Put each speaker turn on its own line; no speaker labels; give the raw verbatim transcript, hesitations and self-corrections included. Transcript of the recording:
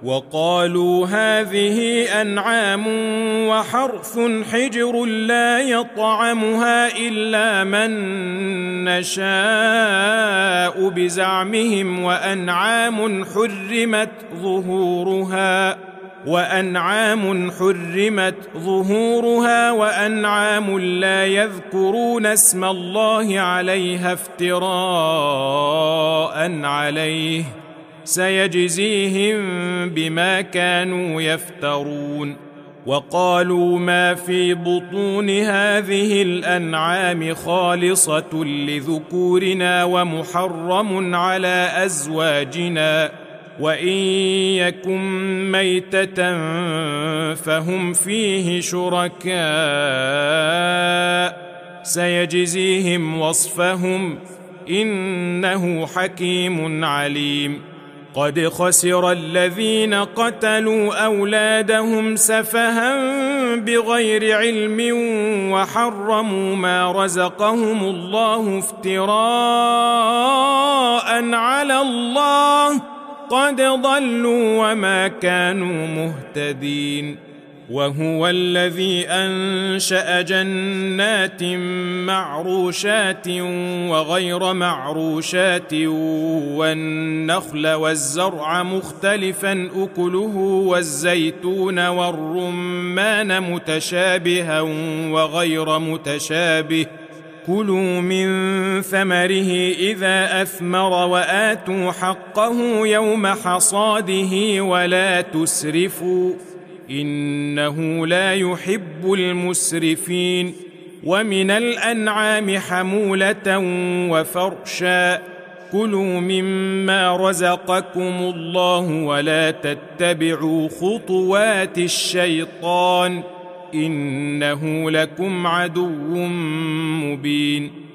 وقالوا هذه أنعام وحرث حجر لا يطعمها إلا من نشاء بزعمهم وأنعام حرمت ظهورها وأنعام حرمت ظهورها وأنعام لا يذكرون اسم الله عليها افتراء عليه سيجزيهم بما كانوا يفترون. وقالوا ما في بطون هذه الأنعام خالصة لذكورنا ومحرم على أزواجنا وإن يكن ميتة فهم فيه شركاء سيجزيهم وصفهم إنه حكيم عليم. قد خسر الذين قتلوا أولادهم سفها بغير علم وحرموا ما رزقهم الله افتراء على الله قد ضلوا وما كانوا مهتدين. وهو الذي أنشأ جنات معروشات وغير معروشات والنخل والزرع مختلفا أكله والزيتون والرمان متشابها وغير متشابه كلوا من ثمره إذا أثمر وآتوا حقه يوم حصاده ولا تسرفوا إنه لا يحب المسرفين. ومن الأنعام حمولة وفرشا كلوا مما رزقكم الله ولا تتبعوا خطوات الشيطان إنه لكم عدو مبين.